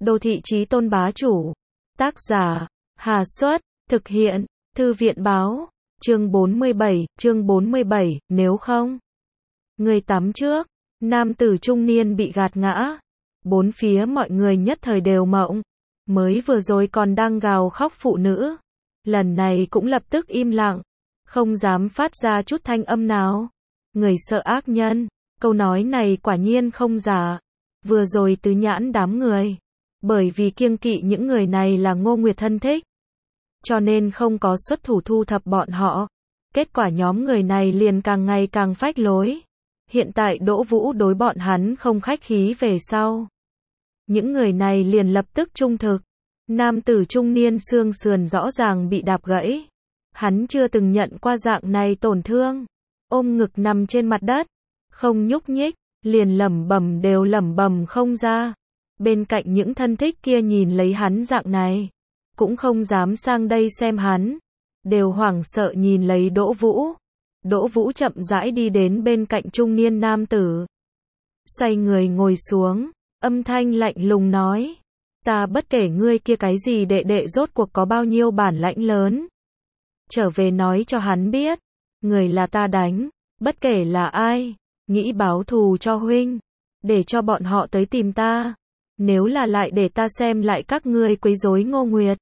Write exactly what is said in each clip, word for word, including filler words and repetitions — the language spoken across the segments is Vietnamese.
Đô thị chí tôn bá chủ. Tác giả, Hà Xuất, thực hiện, Thư viện báo, chương bốn mươi bảy, chương bốn mươi bảy, nếu không. Người tắm trước, nam tử trung niên bị gạt ngã. Bốn phía mọi người nhất thời đều mộng. Mới vừa rồi còn đang gào khóc phụ nữ. Lần này cũng lập tức im lặng. Không dám phát ra chút thanh âm nào. Người sợ ác nhân. Câu nói này quả nhiên không giả. Vừa rồi tứ nhãn đám người. Bởi vì kiêng kỵ những người này là Ngô Nguyệt thân thích. Cho nên không có xuất thủ thu thập bọn họ. Kết quả nhóm người này liền càng ngày càng phách lối. Hiện tại Đỗ Vũ đối bọn hắn không khách khí về sau. Những người này liền lập tức trung thực. Nam tử trung niên xương sườn rõ ràng bị đạp gãy. Hắn chưa từng nhận qua dạng này tổn thương. Ôm ngực nằm trên mặt đất. Không nhúc nhích, liền lẩm bẩm đều lẩm bẩm không ra. Bên cạnh những thân thích kia nhìn lấy hắn dạng này. Cũng không dám sang đây xem hắn. Đều hoảng sợ nhìn lấy Đỗ Vũ. Đỗ Vũ chậm rãi đi đến bên cạnh trung niên nam tử. Xoay người ngồi xuống. Âm thanh lạnh lùng nói. Ta bất kể ngươi kia cái gì đệ đệ rốt cuộc có bao nhiêu bản lãnh lớn. Trở về nói cho hắn biết. Người là ta đánh. Bất kể là ai. Nghĩ báo thù cho huynh. Để cho bọn họ tới tìm ta. Nếu là lại để ta xem lại các ngươi quấy rối Ngô Nguyệt.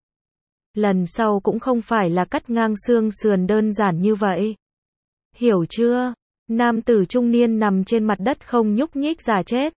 Lần sau cũng không phải là cắt ngang xương sườn đơn giản như vậy. Hiểu chưa? Nam tử trung niên nằm trên mặt đất không nhúc nhích giả chết.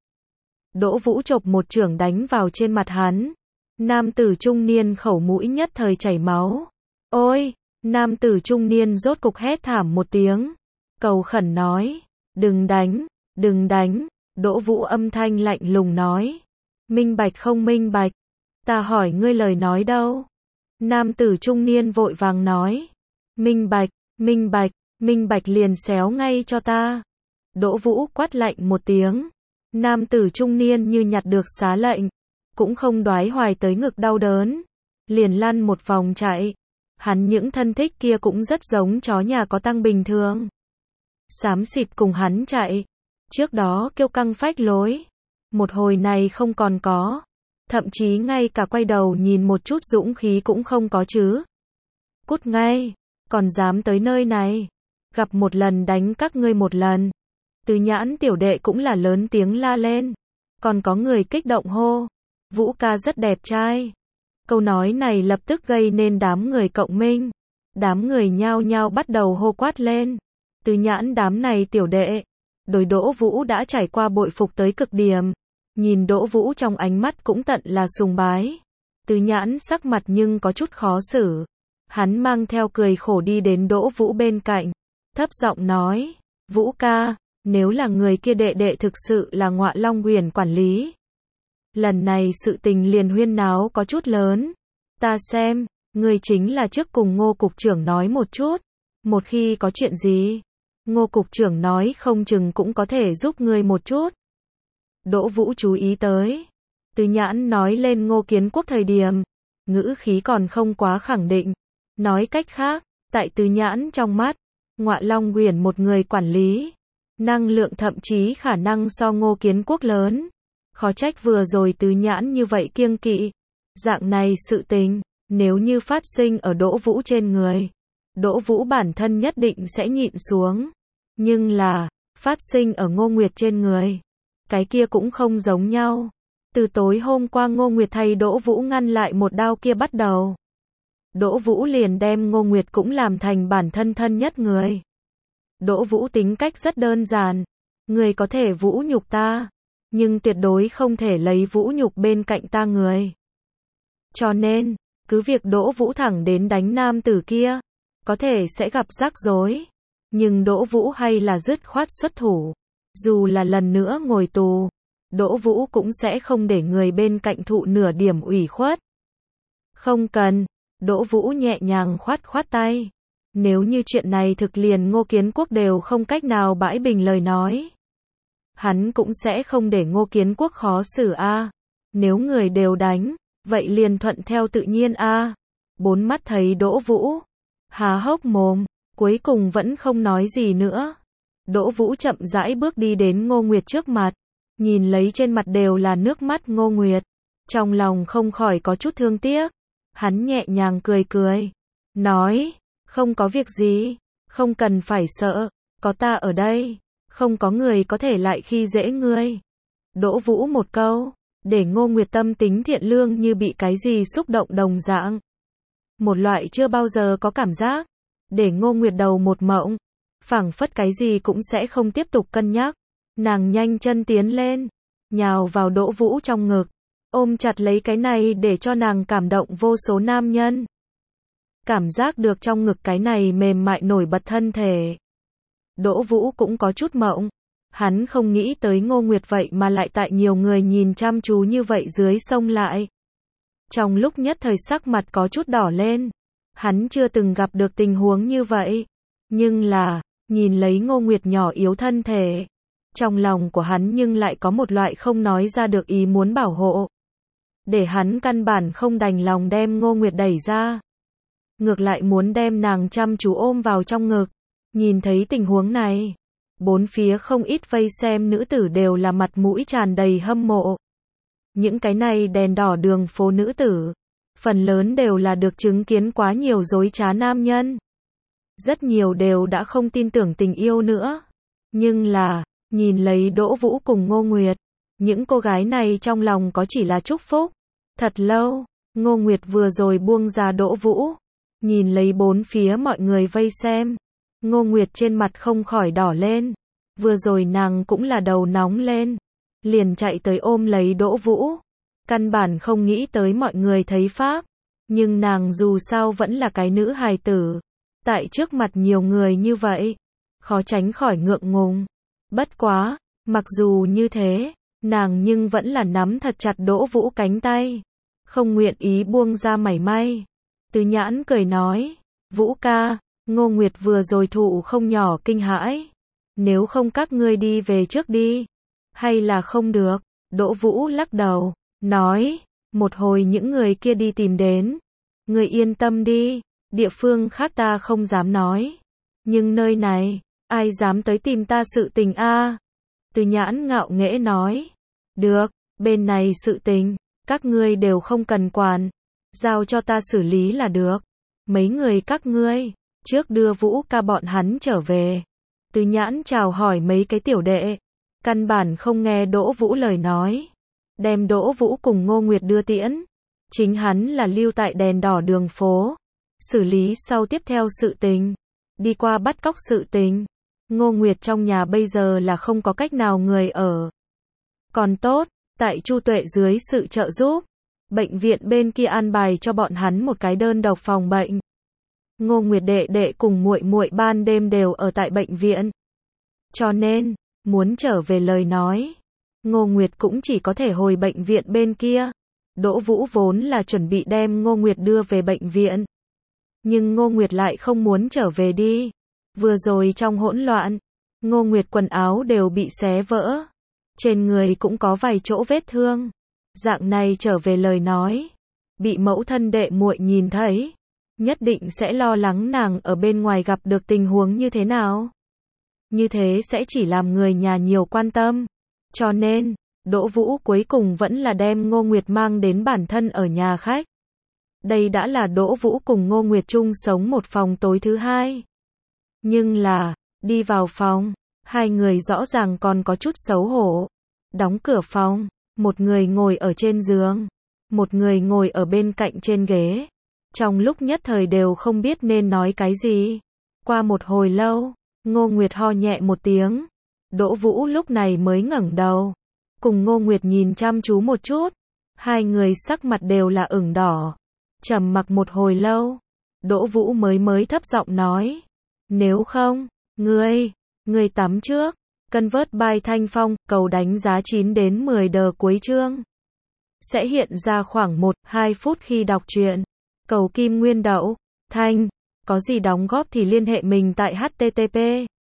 Đỗ Vũ chộp một chưởng đánh vào trên mặt hắn. Nam tử trung niên khẩu mũi nhất thời chảy máu. Ôi! Nam tử trung niên rốt cục hét thảm một tiếng. Cầu khẩn nói. Đừng đánh, đừng đánh. Đỗ Vũ âm thanh lạnh lùng nói. Minh bạch không minh bạch. Ta hỏi ngươi lời nói đâu? Nam tử trung niên vội vàng nói. Minh bạch, minh bạch, minh bạch liền xéo ngay cho ta. Đỗ Vũ quát lạnh một tiếng. Nam tử trung niên như nhặt được xá lệnh. Cũng không đoái hoài tới ngực đau đớn. Liền lăn một vòng chạy. Hắn những thân thích kia cũng rất giống chó nhà có tăng bình thường. Xám xịt cùng hắn chạy. Trước đó kiêu căng phách lối. Một hồi này không còn có. Thậm chí ngay cả quay đầu nhìn một chút dũng khí cũng không có chứ. Cút ngay. Còn dám tới nơi này. Gặp một lần đánh các ngươi một lần. Tứ nhãn tiểu đệ cũng là lớn tiếng la lên. Còn có người kích động hô. Vũ ca rất đẹp trai. Câu nói này lập tức gây nên đám người cộng minh. Đám người nhao nhao bắt đầu hô quát lên. Tứ nhãn đám này tiểu đệ. Đối Đỗ Vũ đã trải qua bội phục tới cực điểm. Nhìn Đỗ Vũ trong ánh mắt cũng tận là sùng bái. Tứ nhãn sắc mặt nhưng có chút khó xử. Hắn mang theo cười khổ đi đến Đỗ Vũ bên cạnh. Thấp giọng nói. Vũ ca, nếu là người kia đệ đệ thực sự là Ngọa Long Huyền quản lý. Lần này sự tình liền huyên náo có chút lớn. Ta xem, ngươi chính là trước cùng Ngô cục trưởng nói một chút. Một khi có chuyện gì, Ngô cục trưởng nói không chừng cũng có thể giúp ngươi một chút. Đỗ Vũ chú ý tới. Tứ nhãn nói lên Ngô Kiến Quốc thời điểm. Ngữ khí còn không quá khẳng định. Nói cách khác, tại Tứ nhãn trong mắt, Ngọa Long Huyền một người quản lý. Năng lượng thậm chí khả năng so Ngô Kiến Quốc lớn. Khó trách vừa rồi Tứ nhãn như vậy kiêng kỵ. Dạng này sự tình, nếu như phát sinh ở Đỗ Vũ trên người. Đỗ Vũ bản thân nhất định sẽ nhịn xuống. Nhưng là, phát sinh ở Ngô Nguyệt trên người. Cái kia cũng không giống nhau. Từ tối hôm qua Ngô Nguyệt thay Đỗ Vũ ngăn lại một đao kia bắt đầu. Đỗ Vũ liền đem Ngô Nguyệt cũng làm thành bản thân thân nhất người. Đỗ Vũ tính cách rất đơn giản. Người có thể vũ nhục ta. Nhưng tuyệt đối không thể lấy vũ nhục bên cạnh ta người. Cho nên, cứ việc Đỗ Vũ thẳng đến đánh nam tử kia. Có thể sẽ gặp rắc rối. Nhưng Đỗ Vũ hay là dứt khoát xuất thủ. Dù là lần nữa ngồi tù, Đỗ Vũ cũng sẽ không để người bên cạnh thụ nửa điểm ủy khuất. Không cần, Đỗ Vũ nhẹ nhàng khoát khoát tay. Nếu như chuyện này thực liền Ngô Kiến Quốc đều không cách nào bãi bình lời nói. Hắn cũng sẽ không để Ngô Kiến Quốc khó xử a. Nếu người đều đánh, vậy liền thuận theo tự nhiên a. Bốn mắt thấy Đỗ Vũ, há hốc mồm, cuối cùng vẫn không nói gì nữa. Đỗ Vũ chậm rãi bước đi đến Ngô Nguyệt trước mặt, nhìn lấy trên mặt đều là nước mắt Ngô Nguyệt, Trong lòng không khỏi có chút thương tiếc. Hắn nhẹ nhàng cười cười. Nói, không có việc gì. Không cần phải sợ. Có ta ở đây. Không có người có thể lại khi dễ ngươi. Đỗ Vũ một câu. Để Ngô Nguyệt tâm tính thiện lương như bị cái gì xúc động đồng dạng. Một loại chưa bao giờ có cảm giác. Để Ngô Nguyệt đầu một mộng. Phảng phất cái gì cũng sẽ không tiếp tục cân nhắc. Nàng nhanh chân tiến lên. Nhào vào Đỗ Vũ trong ngực. Ôm chặt lấy cái này để cho nàng cảm động vô số nam nhân. Cảm giác được trong ngực cái này mềm mại nổi bật thân thể. Đỗ Vũ cũng có chút mộng. Hắn không nghĩ tới Ngô Nguyệt vậy mà lại tại nhiều người nhìn chăm chú như vậy dưới xông lại. Trong lúc nhất thời sắc mặt có chút đỏ lên. Hắn chưa từng gặp được tình huống như vậy. Nhưng là, nhìn lấy Ngô Nguyệt nhỏ yếu thân thể. Trong lòng của hắn nhưng lại có một loại không nói ra được ý muốn bảo hộ. Để hắn căn bản không đành lòng đem Ngô Nguyệt đẩy ra. Ngược lại muốn đem nàng chăm chú ôm vào trong ngực. Nhìn thấy tình huống này. Bốn phía không ít vây xem nữ tử đều là mặt mũi tràn đầy hâm mộ. Những cái này đèn đỏ đường phố nữ tử. Phần lớn đều là được chứng kiến quá nhiều dối trá nam nhân. Rất nhiều đều đã không tin tưởng tình yêu nữa. Nhưng là, nhìn lấy Đỗ Vũ cùng Ngô Nguyệt. Những cô gái này trong lòng có chỉ là chúc phúc. Thật lâu, Ngô Nguyệt vừa rồi buông ra Đỗ Vũ. Nhìn lấy bốn phía mọi người vây xem. Ngô Nguyệt trên mặt không khỏi đỏ lên. Vừa rồi nàng cũng là đầu nóng lên. Liền chạy tới ôm lấy Đỗ Vũ. Căn bản không nghĩ tới mọi người thấy pháp. Nhưng nàng dù sao vẫn là cái nữ hài tử. Tại trước mặt nhiều người như vậy. Khó tránh khỏi ngượng ngùng. Bất quá, mặc dù như thế, nàng nhưng vẫn là nắm thật chặt Đỗ Vũ cánh tay. Không nguyện ý buông ra mảy may. Từ Nhãn cười nói. Vũ ca, Ngô Nguyệt vừa rồi thụ không nhỏ kinh hãi. Nếu không các ngươi đi về trước đi. Hay là không được. Đỗ Vũ lắc đầu. Nói. Một hồi những người kia đi tìm đến. Ngươi yên tâm đi. Địa phương khác ta không dám nói. Nhưng nơi này, ai dám tới tìm ta sự tình a? Từ Nhãn ngạo nghễ nói. Được, bên này sự tình, các ngươi đều không cần quản. Giao cho ta xử lý là được. Mấy người các ngươi, trước đưa Vũ ca bọn hắn trở về. Từ Nhãn chào hỏi mấy cái tiểu đệ. Căn bản không nghe Đỗ Vũ lời nói. Đem Đỗ Vũ cùng Ngô Nguyệt đưa tiễn. Chính hắn là lưu tại đèn đỏ đường phố. Xử lý sau tiếp theo sự tình. Đi qua bắt cóc sự tình. Ngô Nguyệt trong nhà bây giờ là không có cách nào người ở. Còn tốt, tại Chu Tuệ dưới sự trợ giúp. Bệnh viện bên kia an bài cho bọn hắn một cái đơn độc phòng bệnh. Ngô Nguyệt đệ đệ cùng muội muội ban đêm đều ở tại bệnh viện. Cho nên, muốn trở về lời nói. Ngô Nguyệt cũng chỉ có thể hồi bệnh viện bên kia. Đỗ Vũ vốn là chuẩn bị đem Ngô Nguyệt đưa về bệnh viện. Nhưng Ngô Nguyệt lại không muốn trở về đi. Vừa rồi trong hỗn loạn, Ngô Nguyệt quần áo đều bị xé vỡ. Trên người cũng có vài chỗ vết thương. Dạng này trở về lời nói. Bị mẫu thân đệ muội nhìn thấy. Nhất định sẽ lo lắng nàng ở bên ngoài gặp được tình huống như thế nào. Như thế sẽ chỉ làm người nhà nhiều quan tâm. Cho nên, Đỗ Vũ cuối cùng vẫn là đem Ngô Nguyệt mang đến bản thân ở nhà khách. Đây đã là Đỗ Vũ cùng Ngô Nguyệt chung sống một phòng tối thứ hai. Nhưng là, đi vào phòng, hai người rõ ràng còn có chút xấu hổ. Đóng cửa phòng, một người ngồi ở trên giường, một người ngồi ở bên cạnh trên ghế. Trong lúc nhất thời đều không biết nên nói cái gì. Qua một hồi lâu, Ngô Nguyệt ho nhẹ một tiếng. Đỗ Vũ lúc này mới ngẩng đầu. Cùng Ngô Nguyệt nhìn chăm chú một chút. Hai người sắc mặt đều là ửng đỏ. Trầm mặc một hồi lâu. Đỗ Vũ mới mới thấp giọng nói. Nếu không, ngươi, ngươi tắm trước. Convert by Thanh Phong, cầu đánh giá chín đến mười đờ cuối chương. Sẽ hiện ra khoảng một đến hai phút khi đọc truyện. Cầu kim nguyên đậu, Thanh. Có gì đóng góp thì liên hệ mình tại http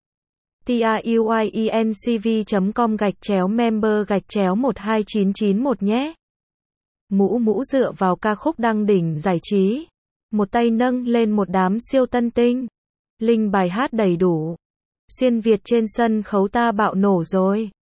truyencv chấm com gạch chéo member gạch chéo một hai chín chín một nhé. Mũ mũ dựa vào ca khúc đăng đỉnh giải trí. Một tay nâng lên một đám siêu tân tinh. Linh bài hát đầy đủ. Xuyên Việt trên sân khấu ta bạo nổ rồi.